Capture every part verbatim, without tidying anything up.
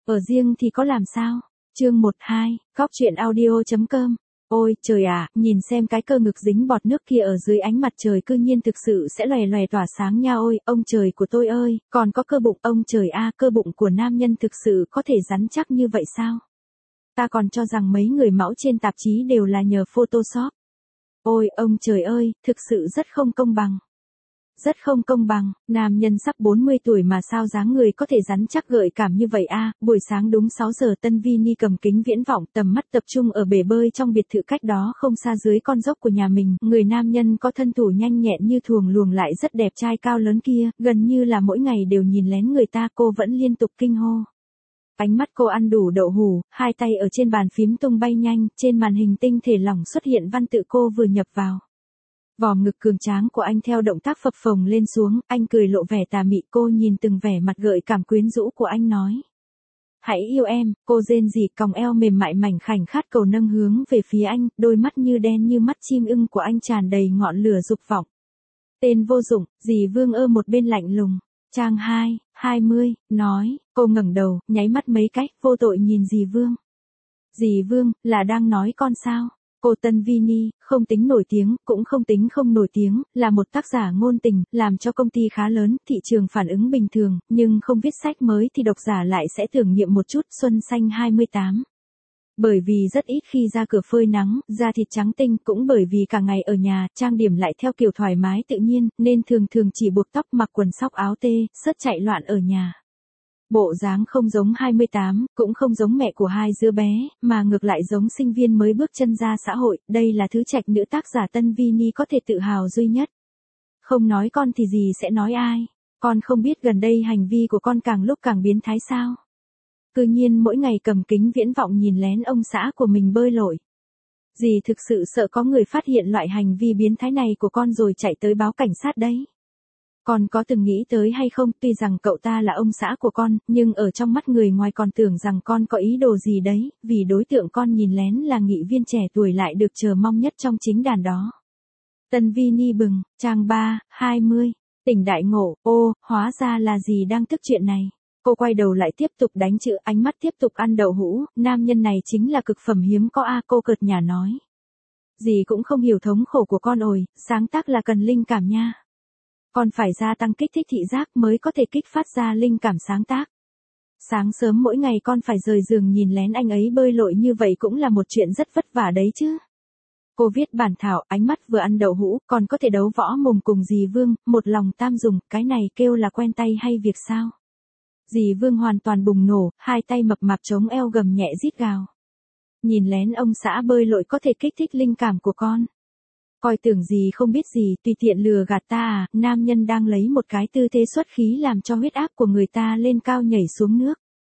Ở riêng thì có làm sao? Chương một hai, Cóc Truyện Audio chấm com. Ôi trời ạ, nhìn xem cái cơ ngực dính bọt nước kia ở dưới ánh mặt trời cư nhiên thực sự sẽ lòe lòe tỏa sáng nha. Ôi, ông trời của tôi ơi, còn có cơ bụng, ông trời a, cơ bụng của nam nhân thực sự có thể rắn chắc như vậy sao? Ta còn cho rằng mấy người mẫu trên tạp chí đều là nhờ Photoshop. Ôi, ông trời ơi, thực sự rất không công bằng. Rất không công bằng, nam nhân sắp bốn mươi tuổi mà sao dáng người có thể rắn chắc gợi cảm như vậy a. Buổi sáng đúng sáu giờ Tân Vini cầm kính viễn vọng, tầm mắt tập trung ở bể bơi trong biệt thự cách đó không xa dưới con dốc của nhà mình. Người nam nhân có thân thủ nhanh nhẹn như thuồng luồng lại rất đẹp trai cao lớn kia, gần như là mỗi ngày đều nhìn lén người ta, cô vẫn liên tục kinh hô. Ánh mắt cô ăn đủ đậu hủ, hai tay ở trên bàn phím tung bay nhanh, trên màn hình tinh thể lỏng xuất hiện văn tự cô vừa nhập vào. Vòm ngực cường tráng của anh theo động tác phập phồng lên xuống, anh cười lộ vẻ tà mị, cô nhìn từng vẻ mặt gợi cảm quyến rũ của anh nói. Hãy yêu em, cô rên rỉ còng eo mềm mại mảnh khảnh khát cầu nâng hướng về phía anh, đôi mắt như đen như mắt chim ưng của anh tràn đầy ngọn lửa dục vọng. Tên vô dụng, dì Vương ơ một bên lạnh lùng. Trang hai, hai mươi, nói, cô ngẩng đầu, nháy mắt mấy cách, vô tội nhìn dì Vương. Dì Vương, là đang nói con sao? Cô Tân Vini, không tính nổi tiếng, cũng không tính không nổi tiếng, là một tác giả ngôn tình, làm cho công ty khá lớn, thị trường phản ứng bình thường, nhưng không viết sách mới thì độc giả lại sẽ thử nghiệm một chút. Xuân xanh hai mươi tám. Bởi vì rất ít khi ra cửa phơi nắng, da thịt trắng tinh, cũng bởi vì cả ngày ở nhà, trang điểm lại theo kiểu thoải mái tự nhiên, nên thường thường chỉ buộc tóc, mặc quần sóc áo tê, sớt chạy loạn ở nhà. Bộ dáng không giống hai mươi tám, cũng không giống mẹ của hai đứa bé, mà ngược lại giống sinh viên mới bước chân ra xã hội, đây là thứ trạch nữ tác giả Tân Vini có thể tự hào duy nhất. Không nói con thì gì sẽ nói ai, con không biết gần đây hành vi của con càng lúc càng biến thái sao. Cứ nhiên mỗi ngày cầm kính viễn vọng nhìn lén ông xã của mình bơi lội. Dì thực sự sợ có người phát hiện loại hành vi biến thái này của con rồi chạy tới báo cảnh sát đấy. Con có từng nghĩ tới hay không, tuy rằng cậu ta là ông xã của con, nhưng ở trong mắt người ngoài còn tưởng rằng con có ý đồ gì đấy, vì đối tượng con nhìn lén là nghị viên trẻ tuổi lại được chờ mong nhất trong chính đàn đó. Tân Vini bừng, trang ba, hai mươi, tỉnh đại ngộ, ô, hóa ra là dì đang tức chuyện này. Cô quay đầu lại tiếp tục đánh chữ, ánh mắt tiếp tục ăn đậu hũ, nam nhân này chính là cực phẩm hiếm có a. Cô cợt nhả nói. Dì cũng không hiểu thống khổ của con ồi, sáng tác là cần linh cảm nha. Con phải gia tăng kích thích thị giác mới có thể kích phát ra linh cảm sáng tác. Sáng sớm mỗi ngày con phải rời giường nhìn lén anh ấy bơi lội như vậy cũng là một chuyện rất vất vả đấy chứ. Cô viết bản thảo, ánh mắt vừa ăn đậu hũ, còn có thể đấu võ mồm cùng dì Vương, một lòng tam dùng, cái này kêu là quen tay hay việc sao? Dì Vương hoàn toàn bùng nổ, hai tay mập mạp chống eo gầm nhẹ rít gào. Nhìn lén ông xã bơi lội có thể kích thích linh cảm của con. Coi tưởng gì không biết gì, tùy tiện lừa gạt ta à, nam nhân đang lấy một cái tư thế xuất khí làm cho huyết áp của người ta lên cao nhảy xuống nước.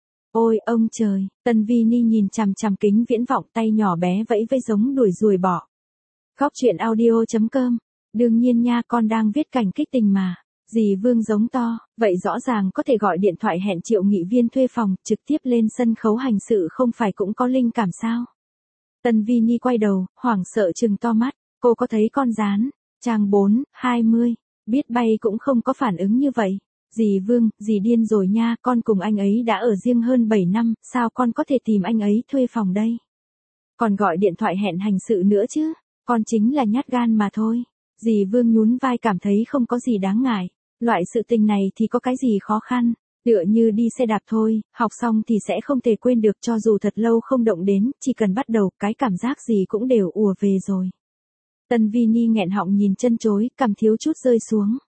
Ôi ông trời, Tân Vini nhìn chằm chằm kính viễn vọng, tay nhỏ bé vẫy vẫy giống đuổi ruồi bọ. Cóc Truyện Audio chấm com. Đương nhiên nha, con đang viết cảnh kích tình mà. Dì Vương giống to, vậy rõ ràng có thể gọi điện thoại hẹn Triệu nghị viên thuê phòng, trực tiếp lên sân khấu hành sự không phải cũng có linh cảm sao? Tân Vini quay đầu, hoảng sợ trừng to mắt. Cô có thấy con rán, trang bốn, hai mươi, biết bay cũng không có phản ứng như vậy. Dì Vương, dì điên rồi nha, con cùng anh ấy đã ở riêng hơn bảy năm, sao con có thể tìm anh ấy thuê phòng đây? Còn gọi điện thoại hẹn hành sự nữa chứ, con chính là nhát gan mà thôi. Dì Vương nhún vai cảm thấy không có gì đáng ngại, loại sự tình này thì có cái gì khó khăn, tựa như đi xe đạp thôi, học xong thì sẽ không thể quên được cho dù thật lâu không động đến, chỉ cần bắt đầu, cái cảm giác gì cũng đều ùa về rồi. Tân Vini nghẹn họng nhìn chân chối, cằm thiếu chút rơi xuống.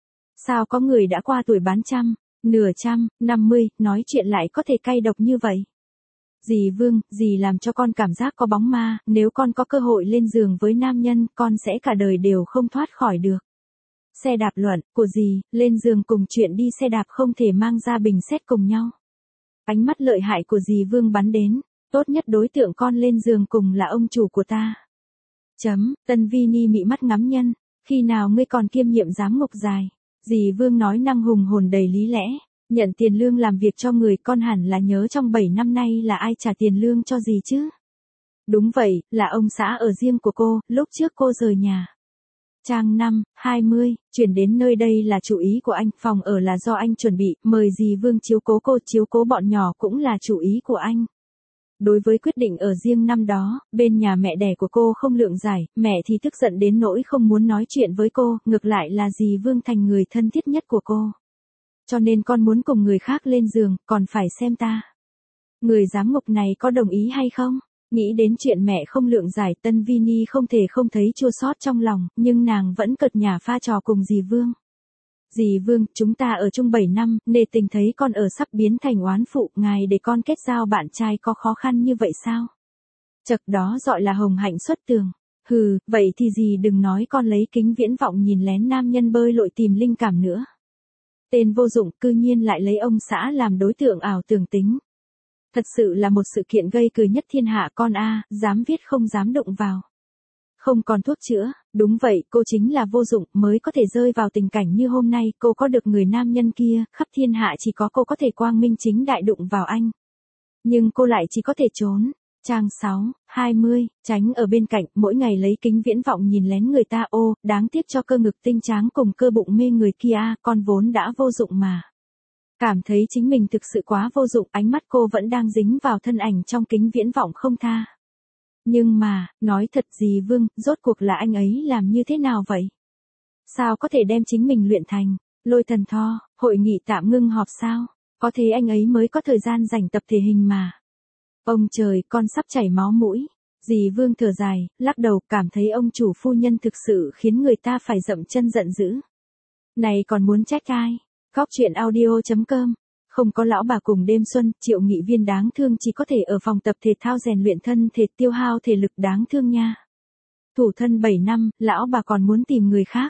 Sao có người đã qua tuổi bán trăm, nửa trăm, năm mươi, nói chuyện lại có thể cay độc như vậy? Dì Vương, dì làm cho con cảm giác có bóng ma, nếu con có cơ hội lên giường với nam nhân, con sẽ cả đời đều không thoát khỏi được. Xe đạp luận, của dì, lên giường cùng chuyện đi xe đạp không thể mang ra bình xét cùng nhau. Ánh mắt lợi hại của dì Vương bắn đến, tốt nhất đối tượng con lên giường cùng là ông chủ của ta. Chấm, Tân Vini mị mắt ngắm nhân, khi nào ngươi còn kiêm nhiệm giám ngục dài? Dì Vương nói năng hùng hồn đầy lý lẽ, nhận tiền lương làm việc cho người, con hẳn là nhớ trong bảy năm nay là ai trả tiền lương cho dì chứ? Đúng vậy, là ông xã ở riêng của cô, lúc trước cô rời nhà. Trang năm, hai mươi, chuyển đến nơi đây là chủ ý của anh, phòng ở là do anh chuẩn bị, mời dì Vương chiếu cố cô, chiếu cố bọn nhỏ cũng là chủ ý của anh. Đối với quyết định ở riêng năm đó, bên nhà mẹ đẻ của cô không lượng giải, mẹ thì tức giận đến nỗi không muốn nói chuyện với cô, ngược lại là dì Vương thành người thân thiết nhất của cô. Cho nên con muốn cùng người khác lên giường, còn phải xem ta. Người giám ngục này có đồng ý hay không? Nghĩ đến chuyện mẹ không lượng giải, Tân Vini không thể không thấy chua xót trong lòng, nhưng nàng vẫn cợt nhả pha trò cùng dì Vương. Dì Vương, chúng ta ở chung bảy năm, nề tình thấy con ở sắp biến thành oán phụ, ngài để con kết giao bạn trai có khó khăn như vậy sao? Chật đó gọi là hồng hạnh xuất tường. Hừ, vậy thì dì đừng nói con lấy kính viễn vọng nhìn lén nam nhân bơi lội tìm linh cảm nữa. Tên vô dụng, cư nhiên lại lấy ông xã làm đối tượng ảo tưởng tính. Thật sự là một sự kiện gây cười nhất thiên hạ con a, dám viết không dám đụng vào. Không còn thuốc chữa, đúng vậy, cô chính là vô dụng mới có thể rơi vào tình cảnh như hôm nay, cô có được người nam nhân kia, khắp thiên hạ chỉ có cô có thể quang minh chính đại đụng vào anh. Nhưng cô lại chỉ có thể trốn. Trang sáu, hai mươi, tránh ở bên cạnh, mỗi ngày lấy kính viễn vọng nhìn lén người ta, ô, đáng tiếc cho cơ ngực tinh tráng cùng cơ bụng mê người kia, con vốn đã vô dụng mà. Cảm thấy chính mình thực sự quá vô dụng, ánh mắt cô vẫn đang dính vào thân ảnh trong kính viễn vọng không tha. Nhưng mà, nói thật dì Vương, rốt cuộc là anh ấy làm như thế nào vậy? Sao có thể đem chính mình luyện thành, lôi thần tho, hội nghị tạm ngưng họp sao? Có thế anh ấy mới có thời gian dành tập thể hình mà. Ông trời, con sắp chảy máu mũi. Dì Vương thở dài, lắc đầu, cảm thấy ông chủ phu nhân thực sự khiến người ta phải dậm chân giận dữ. Này còn muốn trách ai? Góc truyện audio chấm com. Không có lão bà cùng đêm xuân, Triệu Nghị Viên đáng thương chỉ có thể ở phòng tập thể thao rèn luyện thân thể tiêu hao thể lực đáng thương nha. Thủ thân bảy năm, lão bà còn muốn tìm người khác.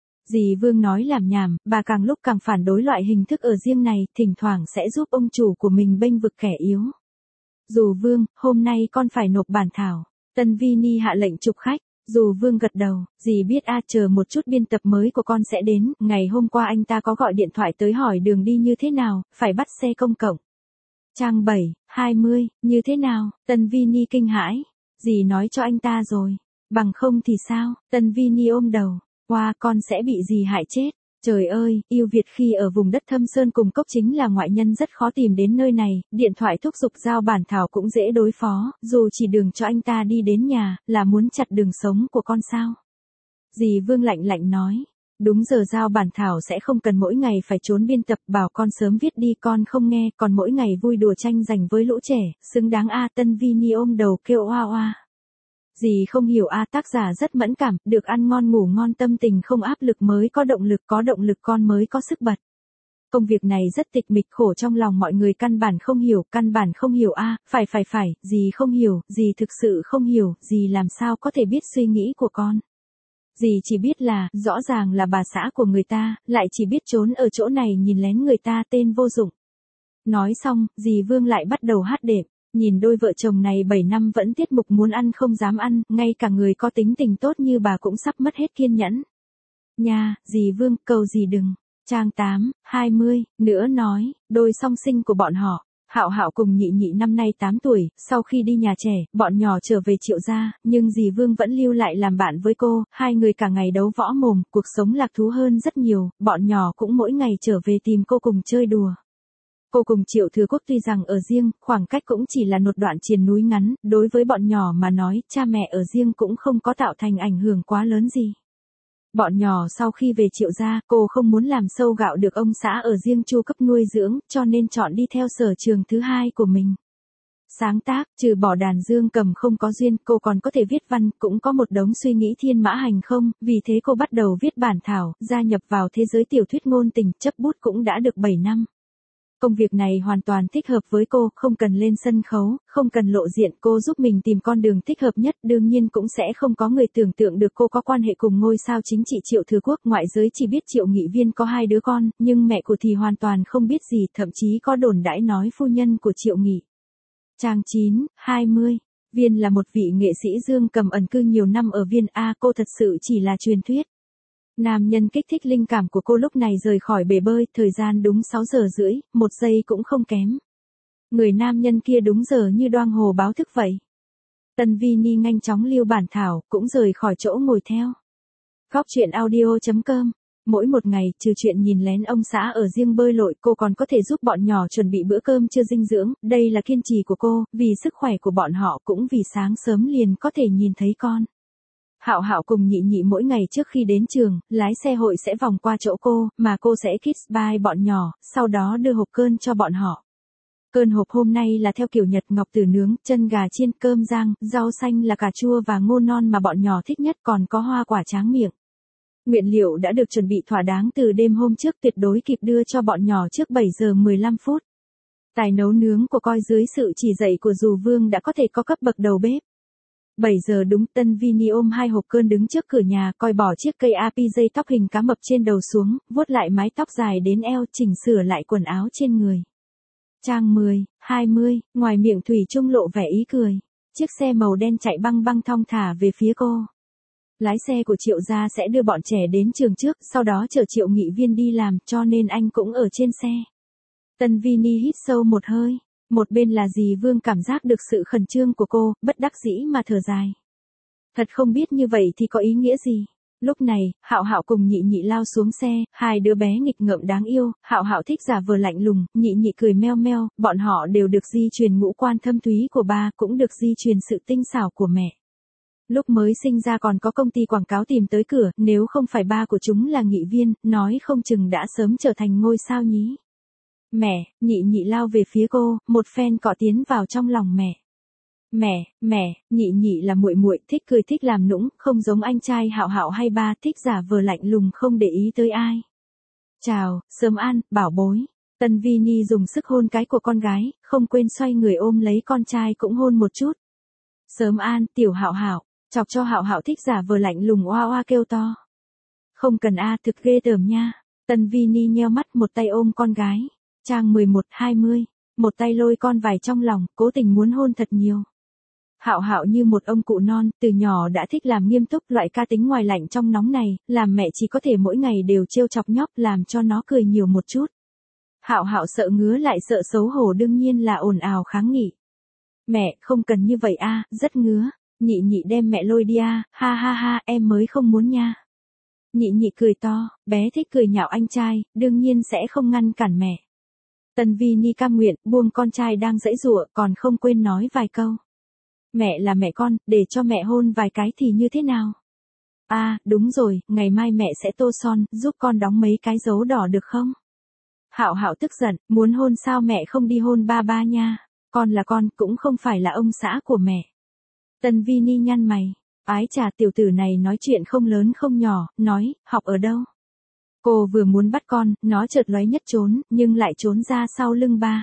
Dì Vương nói làm nhảm, bà càng lúc càng phản đối loại hình thức ở riêng này, thỉnh thoảng sẽ giúp ông chủ của mình bênh vực kẻ yếu. Dù Vương, hôm nay con phải nộp bản thảo. Tân Vini hạ lệnh chụp khách. Dù Vương gật đầu, dì biết a, chờ một chút biên tập mới của con sẽ đến, ngày hôm qua anh ta có gọi điện thoại tới hỏi đường đi như thế nào, phải bắt xe công cộng. Trang bảy, hai mươi, như thế nào? Tân Vini kinh hãi. Dì nói cho anh ta rồi. Bằng không thì sao? Tân Vini ôm đầu. Wow, con sẽ bị dì hại chết. Trời ơi, yêu Việt khi ở vùng đất thâm sơn cùng cốc chính là ngoại nhân rất khó tìm đến nơi này, điện thoại thúc giục giao bản thảo cũng dễ đối phó, dù chỉ đường cho anh ta đi đến nhà, là muốn chặt đường sống của con sao. Dì Vương lạnh lạnh nói, đúng giờ giao bản thảo sẽ không cần mỗi ngày phải trốn biên tập, bảo con sớm viết đi, con không nghe, còn mỗi ngày vui đùa tranh giành với lũ trẻ, xứng đáng a. Tân Vini ôm đầu kêu oa oa. Dì không hiểu a, tác giả rất mẫn cảm, được ăn ngon ngủ ngon, tâm tình không áp lực mới có động lực, có động lực con mới có sức bật. Công việc này rất tịch mịch, khổ trong lòng mọi người căn bản không hiểu, căn bản không hiểu a, phải phải phải, dì không hiểu, dì thực sự không hiểu, dì làm sao có thể biết suy nghĩ của con. Dì chỉ biết là, rõ ràng là bà xã của người ta, lại chỉ biết trốn ở chỗ này nhìn lén người ta, tên vô dụng. Nói xong, dì Vương lại bắt đầu hát đệm. Nhìn đôi vợ chồng này bảy năm vẫn tiết mục muốn ăn không dám ăn, ngay cả người có tính tình tốt như bà cũng sắp mất hết kiên nhẫn. Nha, dì Vương, cầu dì đừng. Trang tám, hai mươi, nữa nói, đôi song sinh của bọn họ, Hạo Hạo cùng Nhị Nhị năm nay tám tuổi, sau khi đi nhà trẻ, bọn nhỏ trở về Triệu gia, nhưng dì Vương vẫn lưu lại làm bạn với cô, hai người cả ngày đấu võ mồm, cuộc sống lạc thú hơn rất nhiều, bọn nhỏ cũng mỗi ngày trở về tìm cô cùng chơi đùa. Cô cùng Triệu Thừa Quốc tuy rằng ở riêng, khoảng cách cũng chỉ là một đoạn triền núi ngắn, đối với bọn nhỏ mà nói, cha mẹ ở riêng cũng không có tạo thành ảnh hưởng quá lớn gì. Bọn nhỏ sau khi về Triệu gia, cô không muốn làm sâu gạo được ông xã ở riêng chu cấp nuôi dưỡng, cho nên chọn đi theo sở trường thứ hai của mình. Sáng tác, trừ bỏ đàn dương cầm không có duyên, cô còn có thể viết văn, cũng có một đống suy nghĩ thiên mã hành không, vì thế cô bắt đầu viết bản thảo, gia nhập vào thế giới tiểu thuyết ngôn tình, chấp bút cũng đã được bảy năm. Công việc này hoàn toàn thích hợp với cô, không cần lên sân khấu, không cần lộ diện, cô giúp mình tìm con đường thích hợp nhất, đương nhiên cũng sẽ không có người tưởng tượng được cô có quan hệ cùng ngôi sao chính trị Triệu Thừa Quốc, ngoại giới chỉ biết Triệu Nghị Viên có hai đứa con, nhưng mẹ của thì hoàn toàn không biết gì, thậm chí có đồn đãi nói phu nhân của Triệu Nghị. Trang chín, hai mươi, Viên là một vị nghệ sĩ dương cầm ẩn cư nhiều năm ở Viên A, cô thật sự chỉ là truyền thuyết. Nam nhân kích thích linh cảm của cô lúc này rời khỏi bể bơi, thời gian đúng sáu giờ rưỡi, một giây cũng không kém. Người nam nhân kia đúng giờ như đoan hồ báo thức vậy. Tân Vini nhanh chóng lưu bản thảo, cũng rời khỏi chỗ ngồi theo. Cóc truyện audio chấm com. Mỗi một ngày, trừ chuyện nhìn lén ông xã ở riêng bơi lội, cô còn có thể giúp bọn nhỏ chuẩn bị bữa cơm trưa dinh dưỡng, đây là kiên trì của cô, vì sức khỏe của bọn họ cũng vì sáng sớm liền có thể nhìn thấy con. Hạo Hạo cùng Nhị Nhị mỗi ngày trước khi đến trường, lái xe hội sẽ vòng qua chỗ cô, mà cô sẽ kiss bye bọn nhỏ, sau đó đưa hộp cơm cho bọn họ. Cơm hộp hôm nay là theo kiểu Nhật, ngọc tử nướng, chân gà chiên, cơm rang, rau xanh là cà chua và ngô non mà bọn nhỏ thích nhất, còn có hoa quả tráng miệng. Nguyên liệu đã được chuẩn bị thỏa đáng từ đêm hôm trước, tuyệt đối kịp đưa cho bọn nhỏ trước bảy giờ mười lăm phút. Tài nấu nướng của Coi dưới sự chỉ dạy của Dù Vương đã có thể có cấp bậc đầu bếp. bảy giờ đúng, Tân Vini ôm hai hộp cơm đứng trước cửa nhà, Coi bỏ chiếc cây a pê dây tóc hình cá mập trên đầu xuống, vuốt lại mái tóc dài đến eo, chỉnh sửa lại quần áo trên người. Trang mười, hai mươi, ngoài miệng thủy chung lộ vẻ ý cười. Chiếc xe màu đen chạy băng băng thong thả về phía cô. Lái xe của Triệu gia sẽ đưa bọn trẻ đến trường trước, sau đó chở Triệu Nghị Viên đi làm, cho nên anh cũng ở trên xe. Tân Vini hít sâu một hơi. Một bên là dì Vương cảm giác được sự khẩn trương của cô, bất đắc dĩ mà thở dài. Thật không biết như vậy thì có ý nghĩa gì. Lúc này, Hạo Hạo cùng Nhị Nhị lao xuống xe, hai đứa bé nghịch ngợm đáng yêu, Hạo Hạo thích giả vờ lạnh lùng, Nhị Nhị cười meo meo, bọn họ đều được di truyền ngũ quan thâm thúy của ba, cũng được di truyền sự tinh xảo của mẹ. Lúc mới sinh ra còn có công ty quảng cáo tìm tới cửa, nếu không phải ba của chúng là nghị viên, nói không chừng đã sớm trở thành ngôi sao nhí. Mẹ, Nhị Nhị lao về phía cô, một phen cọ tiến vào trong lòng mẹ. Mẹ, mẹ, Nhị Nhị là muội muội, thích cười thích làm nũng, không giống anh trai Hạo Hạo hay ba, thích giả vờ lạnh lùng không để ý tới ai. Chào, sớm ăn, bảo bối. Tân Vini dùng sức hôn cái của con gái, không quên xoay người ôm lấy con trai cũng hôn một chút. Sớm an, tiểu Hạo Hạo, chọc cho Hạo Hạo thích giả vờ lạnh lùng oa oa kêu to. Không cần a, thực ghê tởm nha. Tân Vini nheo mắt, một tay ôm con gái. Trang mười một, hai mươi, một tay lôi con vài trong lòng, cố tình muốn hôn thật nhiều. Hạo Hạo như một ông cụ non, từ nhỏ đã thích làm nghiêm túc, loại ca tính ngoài lạnh trong nóng này, làm mẹ chỉ có thể mỗi ngày đều trêu chọc nhóc, làm cho nó cười nhiều một chút. Hạo Hạo sợ ngứa lại sợ xấu hổ, đương nhiên là ồn ào kháng nghị. Mẹ, không cần như vậy a, rất ngứa. Nhị Nhị đem mẹ lôi đi a, ha ha ha, em mới không muốn nha. Nhị Nhị cười to, bé thích cười nhạo anh trai, đương nhiên sẽ không ngăn cản mẹ. Tân Vini cam nguyện, buông con trai đang giãy giụa, còn không quên nói vài câu. Mẹ là mẹ con, để cho mẹ hôn vài cái thì như thế nào? À, đúng rồi, ngày mai mẹ sẽ tô son, giúp con đóng mấy cái dấu đỏ được không? Hạo Hạo tức giận, muốn hôn sao mẹ không đi hôn ba ba nha? Con là con, cũng không phải là ông xã của mẹ. Tân Vini nhăn mày, ái chà, tiểu tử này nói chuyện không lớn không nhỏ, nói, học ở đâu? Cô vừa muốn bắt con, nó chợt lóe nhất trốn, nhưng lại trốn ra sau lưng ba.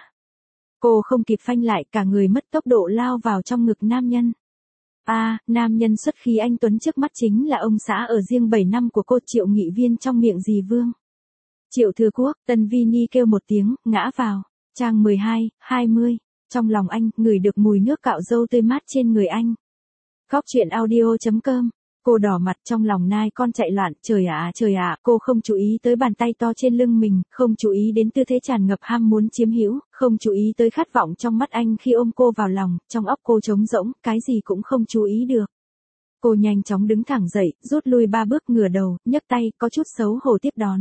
Cô không kịp phanh lại, cả người mất tốc độ lao vào trong ngực nam nhân. A, à, nam nhân xuất khí anh tuấn trước mắt chính là ông xã ở riêng bảy năm của cô, Triệu Nghị Viên trong miệng dì Vương. Triệu Thừa Quốc, Tân Vini kêu một tiếng, ngã vào. Trang mười hai, hai mươi, trong lòng anh, ngửi được mùi nước cạo râu tươi mát trên người anh. Cóc truyện audio chấm com. Cô đỏ mặt, trong lòng nai con chạy loạn, trời ạ, trời ạ, cô không chú ý tới bàn tay to trên lưng mình, không chú ý đến tư thế tràn ngập ham muốn chiếm hữu, không chú ý tới khát vọng trong mắt anh khi ôm cô vào lòng, trong óc cô trống rỗng, cái gì cũng không chú ý được. Cô nhanh chóng đứng thẳng dậy, rút lui ba bước, ngửa đầu, nhấc tay, có chút xấu hổ tiếp đón.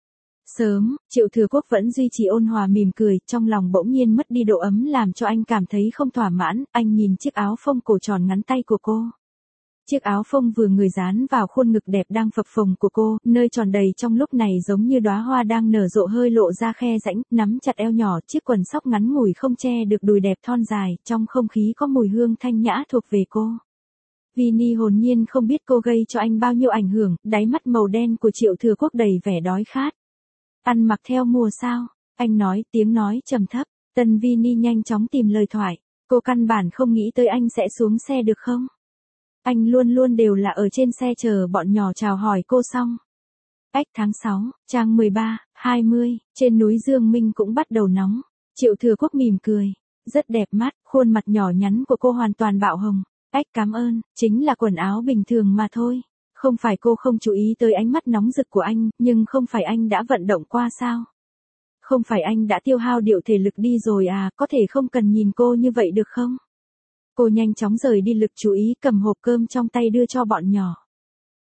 Sớm, Triệu Thừa Quốc vẫn duy trì ôn hòa mỉm cười, trong lòng bỗng nhiên mất đi độ ấm làm cho anh cảm thấy không thỏa mãn, anh nhìn chiếc áo phông cổ tròn ngắn tay của cô. Chiếc áo phông vừa người dán vào khuôn ngực đẹp đang phập phồng của cô, nơi tròn đầy trong lúc này giống như đóa hoa đang nở rộ hơi lộ ra khe rãnh, nắm chặt eo nhỏ, chiếc quần sóc ngắn ngủi không che được đùi đẹp thon dài, trong không khí có mùi hương thanh nhã thuộc về cô. Vini hồn nhiên không biết cô gây cho anh bao nhiêu ảnh hưởng, đáy mắt màu đen của Triệu Thừa Quốc đầy vẻ đói khát. Ăn mặc theo mùa sao? Anh nói, tiếng nói trầm thấp. Tân Vini nhanh chóng tìm lời thoại. Cô căn bản không nghĩ tới anh sẽ xuống xe được không? Anh luôn luôn đều là ở trên xe chờ bọn nhỏ chào hỏi cô xong. Ách tháng sáu, trang mười ba, hai mươi, trên núi Dương Minh cũng bắt đầu nóng. Triệu Thừa Quốc mỉm cười. Rất đẹp mắt, khuôn mặt nhỏ nhắn của cô hoàn toàn bạo hồng. Ách cảm ơn, chính là quần áo bình thường mà thôi. Không phải cô không chú ý tới ánh mắt nóng rực của anh, nhưng không phải anh đã vận động qua sao? Không phải anh đã tiêu hao điệu thể lực đi rồi à, có thể không cần nhìn cô như vậy được không? Cô nhanh chóng rời đi lực chú ý, cầm hộp cơm trong tay đưa cho bọn nhỏ.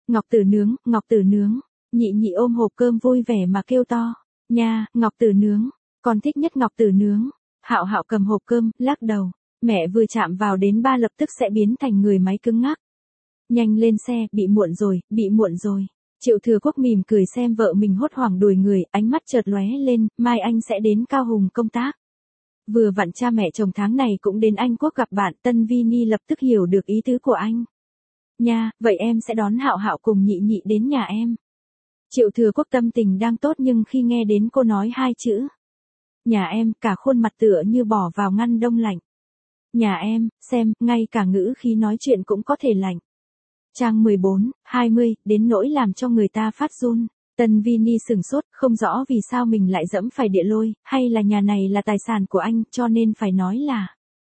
Ngọc Tử nướng, Ngọc Tử nướng. Nhị nhị ôm hộp cơm vui vẻ mà kêu to. Nha, Ngọc Tử nướng. Con thích nhất Ngọc Tử nướng. Hạo Hạo cầm hộp cơm, lắc đầu. Mẹ vừa chạm vào đến ba lập tức sẽ biến thành người máy cứng ngắc. Nhanh lên xe, bị muộn rồi, bị muộn rồi. Triệu Thừa Quốc mỉm cười xem vợ mình hốt hoảng đuổi người, ánh mắt chợt lóe lên, mai anh sẽ đến Cao Hùng công tác. Vừa vặn cha mẹ chồng tháng này cũng đến Anh Quốc gặp bạn, Tân Vini lập tức hiểu được ý tứ của anh. Nha, vậy em sẽ đón Hạo Hạo cùng nhị nhị đến nhà em. Triệu Thừa Quốc tâm tình đang tốt nhưng khi nghe đến cô nói hai chữ. Nhà em, cả khuôn mặt tựa như bỏ vào ngăn đông lạnh. Nhà em, xem, ngay cả ngữ khí nói chuyện cũng có thể lạnh. Trang mười bốn, hai mươi, đến nỗi làm cho người ta phát run. Tân Vini sừng sốt, không rõ vì sao mình lại dẫm phải địa lôi, hay là nhà này là tài sản của anh, cho nên phải nói là.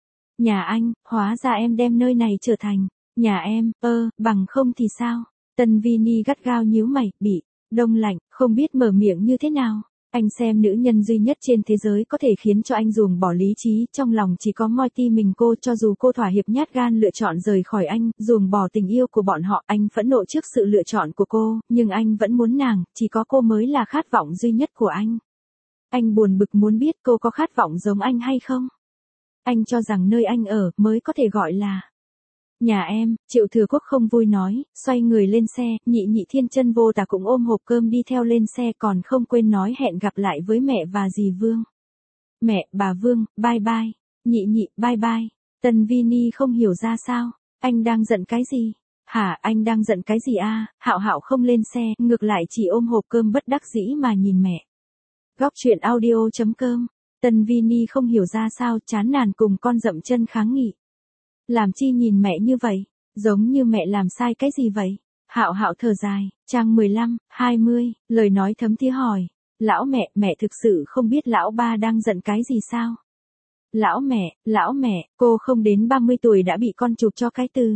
Nhà anh, hóa ra em đem nơi này trở thành. Nhà em, ơ, bằng không thì sao? Tân Vini gắt gao nhíu mày, bị đông lạnh, không biết mở miệng như thế nào. Anh xem nữ nhân duy nhất trên thế giới có thể khiến cho anh ruồng bỏ lý trí, trong lòng chỉ có Moiti mình cô, cho dù cô thỏa hiệp nhát gan lựa chọn rời khỏi anh, ruồng bỏ tình yêu của bọn họ, anh phẫn nộ trước sự lựa chọn của cô, nhưng anh vẫn muốn nàng, chỉ có cô mới là khát vọng duy nhất của anh. Anh buồn bực muốn biết cô có khát vọng giống anh hay không? Anh cho rằng nơi anh ở mới có thể gọi là nhà em. Triệu Thừa Quốc không vui nói, xoay người lên xe, nhị nhị Thiên Chân Vô Tà cũng ôm hộp cơm đi theo lên xe, còn không quên nói hẹn gặp lại với mẹ và dì Vương. Mẹ, bà Vương, bye bye. Nhị nhị, bye bye. Tân Vini không hiểu ra sao, anh đang giận cái gì? Hả, anh đang giận cái gì a? Hạo Hạo không lên xe, ngược lại chỉ ôm hộp cơm bất đắc dĩ mà nhìn mẹ. Góc truyện audio chấm com. Tân Vini không hiểu ra sao, chán nản cùng con dậm chân kháng nghị. Làm chi nhìn mẹ như vậy, giống như mẹ làm sai cái gì vậy? Hạo Hạo thở dài, trang mười lăm, hai mươi, lời nói thấm thía hỏi. Lão mẹ, mẹ thực sự không biết lão ba đang giận cái gì sao? Lão mẹ, lão mẹ, cô không đến ba mươi tuổi đã bị con chụp cho cái từ.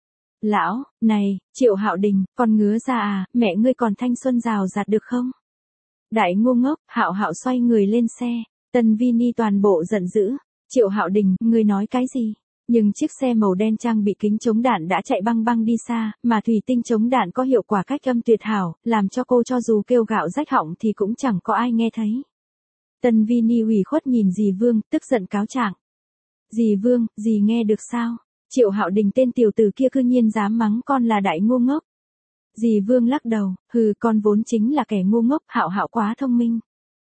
Lão, này, Triệu Hạo Đình, con ngứa ra à, mẹ ngươi còn thanh xuân rào rạt được không? Đại ngu ngốc, Hạo Hạo xoay người lên xe, Tân Vini toàn bộ giận dữ. Triệu Hạo Đình, ngươi nói cái gì? Nhưng chiếc xe màu đen trang bị kính chống đạn đã chạy băng băng đi xa, mà thủy tinh chống đạn có hiệu quả cách âm tuyệt hảo, làm cho cô cho dù kêu gạo rách họng thì cũng chẳng có ai nghe thấy. Tân Vini ủy khuất nhìn dì Vương, tức giận cáo trạng. Dì Vương, dì nghe được sao? Triệu Hạo Đình tên tiểu tử kia cư nhiên dám mắng con là đại ngu ngốc. Dì Vương lắc đầu, hừ, con vốn chính là kẻ ngu ngốc, Hạo Hạo quá thông minh.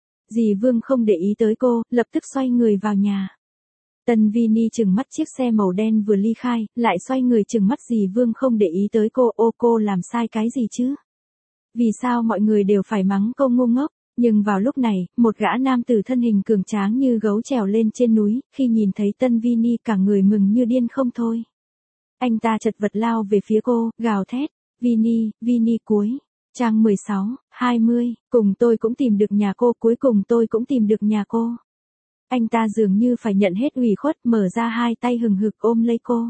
Dì Vương không để ý tới cô, lập tức xoay người vào nhà. Tân Vini chừng mắt chiếc xe màu đen vừa ly khai, lại xoay người chừng mắt dì Vương không để ý tới cô, ô cô làm sai cái gì chứ? Vì sao mọi người đều phải mắng cô ngu ngốc? Nhưng vào lúc này, một gã nam tử thân hình cường tráng như gấu trèo lên trên núi, khi nhìn thấy Tân Vini cả người mừng như điên không thôi. Anh ta chật vật lao về phía cô, gào thét, Vini, Vini cuối. Trang mười sáu, hai mươi, cùng tôi cũng tìm được nhà cô, cuối cùng tôi cũng tìm được nhà cô. Anh ta dường như phải nhận hết ủy khuất, mở ra hai tay hừng hực ôm lấy cô.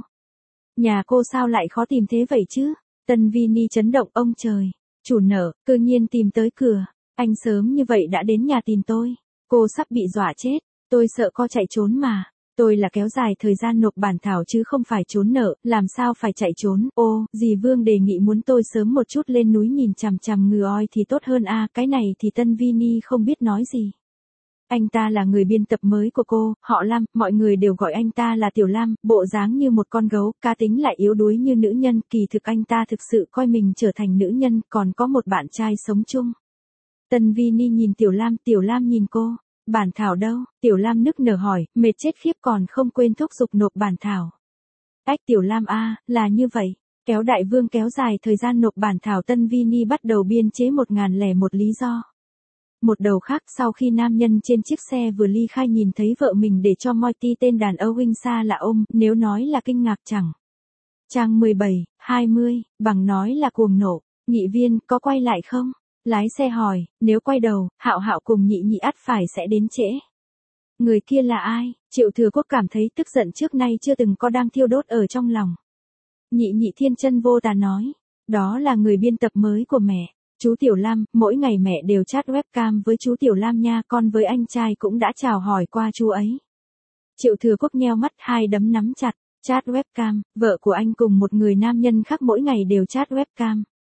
Nhà cô sao lại khó tìm thế vậy chứ? Tân Vini chấn động, ông trời. Chủ nợ, cơ nhiên tìm tới cửa. Anh sớm như vậy đã đến nhà tìm tôi. Cô sắp bị dọa chết. Tôi sợ co chạy trốn mà. Tôi là kéo dài thời gian nộp bản thảo chứ không phải trốn nợ, làm sao phải chạy trốn. Ô, dì Vương đề nghị muốn tôi sớm một chút lên núi nhìn chằm chằm ngừa oi thì tốt hơn a. Cái này thì Tân Vini không biết nói gì. Anh ta là người biên tập mới của cô, họ Lam, mọi người đều gọi anh ta là Tiểu Lam, bộ dáng như một con gấu, cá tính lại yếu đuối như nữ nhân, kỳ thực anh ta thực sự coi mình trở thành nữ nhân, còn có một bạn trai sống chung. Tân Vini nhìn Tiểu Lam, Tiểu Lam nhìn cô, bản thảo đâu? Tiểu Lam nức nở hỏi, mệt chết khiếp còn không quên thúc giục nộp bản thảo. Ách Tiểu Lam a, là như vậy. Kéo Đại Vương kéo dài thời gian nộp bản thảo, Tân Vini bắt đầu biên chế một ngàn lẻ một lý do. Một đầu khác, sau khi nam nhân trên chiếc xe vừa ly khai nhìn thấy vợ mình để cho Moiti tên đàn Owing xa là ôm, nếu nói là kinh ngạc chẳng. Trang mười bảy, hai mươi, bằng nói là cuồng nộ. Nghị viên, có quay lại không? Lái xe hỏi, nếu quay đầu, Hạo Hạo cùng nhị nhị ắt phải sẽ đến trễ. Người kia là ai? Triệu Thừa Quốc cảm thấy tức giận trước nay chưa từng có đang thiêu đốt ở trong lòng. Nhị nhị Thiên Chân Vô Tà nói, đó là người biên tập mới của mẹ. Chú Tiểu Lam, mỗi ngày mẹ đều chat webcam với chú Tiểu Lam nha, con với anh trai cũng đã chào hỏi qua chú ấy. Triệu Thừa Quốc nheo mắt, hai đấm nắm chặt, chat webcam, vợ của anh cùng một người nam nhân khác mỗi ngày đều chat webcam.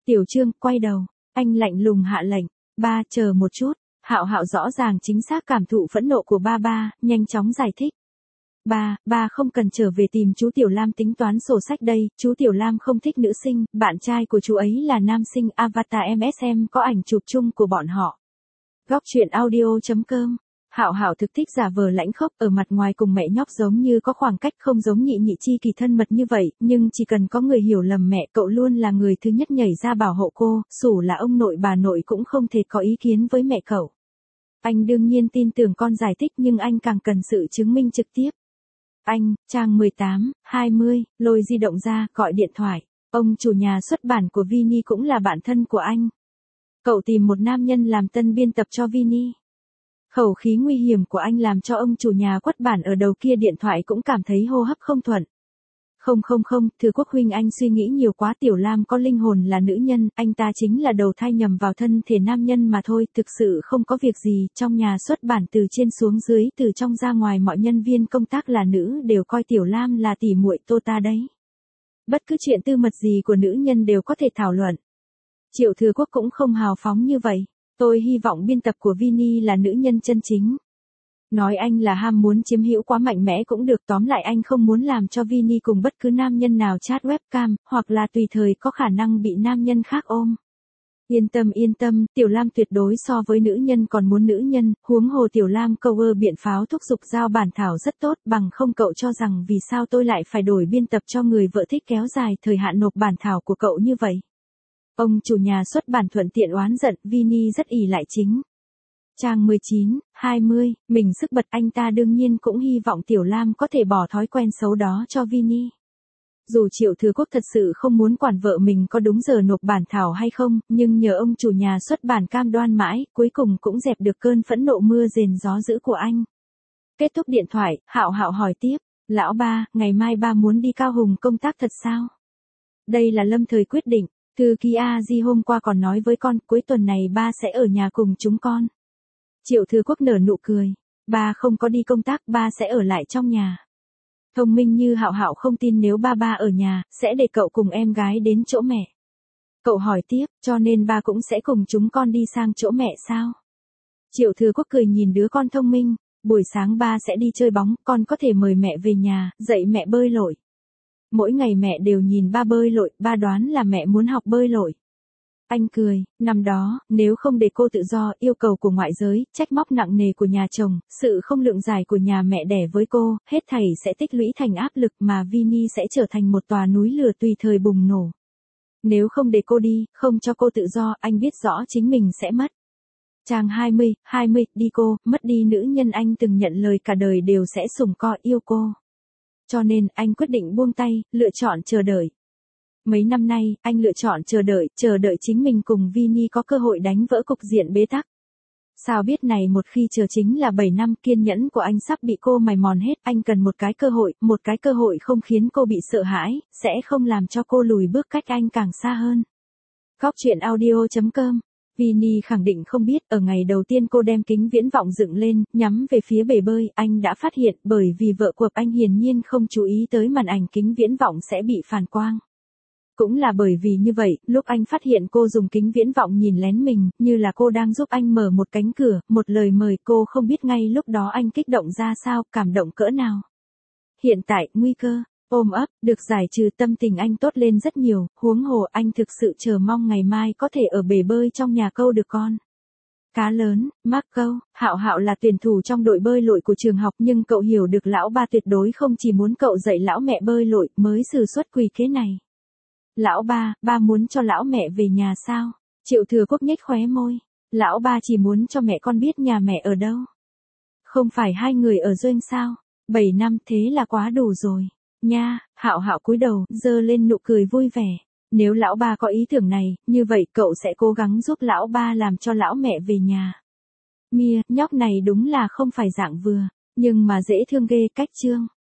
Tiểu Trương, quay đầu. Anh lạnh lùng hạ lệnh. Ba, chờ một chút. Hạo Hạo rõ ràng chính xác cảm thụ phẫn nộ của ba ba, nhanh chóng giải thích. Ba, ba không cần trở về tìm chú Tiểu Lam tính toán sổ sách đây, chú Tiểu Lam không thích nữ sinh, bạn trai của chú ấy là nam sinh, avatar em ét em có ảnh chụp chung của bọn họ. Góc truyện audio chấm com. Hạo Hạo thực thích giả vờ lãnh khốc, ở mặt ngoài cùng mẹ nhóc giống như có khoảng cách, không giống Nhị Nhị chi kỳ thân mật như vậy, nhưng chỉ cần có người hiểu lầm mẹ, cậu luôn là người thứ nhất nhảy ra bảo hộ cô, dù là ông nội bà nội cũng không thể có ý kiến với mẹ cậu. Anh đương nhiên tin tưởng con giải thích, nhưng anh càng cần sự chứng minh trực tiếp. Anh, trang mười tám, hai mươi, lôi di động ra, gọi điện thoại. Ông chủ nhà xuất bản của Vini cũng là bạn thân của anh. Cậu tìm một nam nhân làm tân biên tập cho Vini. Khẩu khí nguy hiểm của anh làm cho ông chủ nhà quất bản ở đầu kia điện thoại cũng cảm thấy hô hấp không thuận. Không không không, Thừa Quốc huynh, anh suy nghĩ nhiều quá. Tiểu Lam có linh hồn là nữ nhân, anh ta chính là đầu thai nhầm vào thân thể nam nhân mà thôi, thực sự không có việc gì. Trong nhà xuất bản từ trên xuống dưới, từ trong ra ngoài, mọi nhân viên công tác là nữ đều coi Tiểu Lam là tỉ muội Tô ta đấy. Bất cứ chuyện tư mật gì của nữ nhân đều có thể thảo luận. Triệu Thừa Quốc cũng không hào phóng như vậy. Tôi hy vọng biên tập của Vini là nữ nhân chân chính. Nói anh là ham muốn chiếm hữu quá mạnh mẽ cũng được, tóm lại anh không muốn làm cho Vini cùng bất cứ nam nhân nào chat webcam, hoặc là tùy thời có khả năng bị nam nhân khác ôm. Yên tâm yên tâm, Tiểu Lam tuyệt đối so với nữ nhân còn muốn nữ nhân, huống hồ Tiểu Lam câu ơ biện pháo thúc giục giao bản thảo rất tốt, bằng không cậu cho rằng vì sao tôi lại phải đổi biên tập cho người vợ thích kéo dài thời hạn nộp bản thảo của cậu như vậy. Ông chủ nhà xuất bản thuận tiện oán giận, Vini rất ỷ lại chính. Trang mười chín, hai mươi, mình sức bật, anh ta đương nhiên cũng hy vọng Tiểu Lam có thể bỏ thói quen xấu đó cho Vini. Dù Triệu Thừa Quốc thật sự không muốn quản vợ mình có đúng giờ nộp bản thảo hay không, nhưng nhờ ông chủ nhà xuất bản cam đoan mãi, cuối cùng cũng dẹp được cơn phẫn nộ mưa rền gió dữ của anh. Kết thúc điện thoại, Hạo Hạo hỏi tiếp, lão ba, ngày mai ba muốn đi Cao Hùng công tác thật sao? Đây là lâm thời quyết định, thư ký A Di hôm qua còn nói với con, cuối tuần này ba sẽ ở nhà cùng chúng con. Triệu Thừa Quốc nở nụ cười, ba không có đi công tác, ba sẽ ở lại trong nhà. Thông minh như Hạo Hạo không tin nếu ba ba ở nhà, sẽ để cậu cùng em gái đến chỗ mẹ. Cậu hỏi tiếp, cho nên ba cũng sẽ cùng chúng con đi sang chỗ mẹ sao? Triệu Thừa Quốc cười nhìn đứa con thông minh, buổi sáng ba sẽ đi chơi bóng, con có thể mời mẹ về nhà, dạy mẹ bơi lội. Mỗi ngày mẹ đều nhìn ba bơi lội, ba đoán là mẹ muốn học bơi lội. Anh cười, năm đó, nếu không để cô tự do, yêu cầu của ngoại giới, trách móc nặng nề của nhà chồng, sự không lượng giải của nhà mẹ đẻ với cô, hết thảy sẽ tích lũy thành áp lực mà Vini sẽ trở thành một tòa núi lửa tùy thời bùng nổ. Nếu không để cô đi, không cho cô tự do, anh biết rõ chính mình sẽ mất. Trang hai mươi, hai mươi, đi cô, mất đi nữ nhân anh từng nhận lời cả đời đều sẽ sủng coi yêu cô. Cho nên, anh quyết định buông tay, lựa chọn chờ đợi. Mấy năm nay, anh lựa chọn chờ đợi, chờ đợi chính mình cùng Vini có cơ hội đánh vỡ cục diện bế tắc. Sao biết này một khi chờ chính là bảy năm, kiên nhẫn của anh sắp bị cô mài mòn hết, anh cần một cái cơ hội, một cái cơ hội không khiến cô bị sợ hãi, sẽ không làm cho cô lùi bước cách anh càng xa hơn. Góc truyện audio chấm com. Vini khẳng định không biết, ở ngày đầu tiên cô đem kính viễn vọng dựng lên, nhắm về phía bể bơi, anh đã phát hiện, bởi vì vợ của anh hiển nhiên không chú ý tới màn ảnh kính viễn vọng sẽ bị phản quang. Cũng là bởi vì như vậy, lúc anh phát hiện cô dùng kính viễn vọng nhìn lén mình, như là cô đang giúp anh mở một cánh cửa, một lời mời, cô không biết ngay lúc đó anh kích động ra sao, cảm động cỡ nào. Hiện tại, nguy cơ, ôm ấp, được giải trừ, tâm tình anh tốt lên rất nhiều, huống hồ anh thực sự chờ mong ngày mai có thể ở bể bơi trong nhà câu được con cá lớn, mắc câu. Hạo Hạo là tuyển thủ trong đội bơi lội của trường học, nhưng cậu hiểu được lão ba tuyệt đối không chỉ muốn cậu dạy lão mẹ bơi lội mới sử xuất quỷ kế này. Lão ba, ba muốn cho lão mẹ về nhà sao? Triệu Thừa Quốc nhếch khóe môi. Lão ba chỉ muốn cho mẹ con biết nhà mẹ ở đâu. Không phải hai người ở Doanh sao? Bảy năm thế là quá đủ rồi. Nha, Hạo Hạo cúi đầu, giơ lên nụ cười vui vẻ. Nếu lão ba có ý tưởng này, như vậy cậu sẽ cố gắng giúp lão ba làm cho lão mẹ về nhà. Mia, nhóc này đúng là không phải dạng vừa, nhưng mà dễ thương ghê cách chương.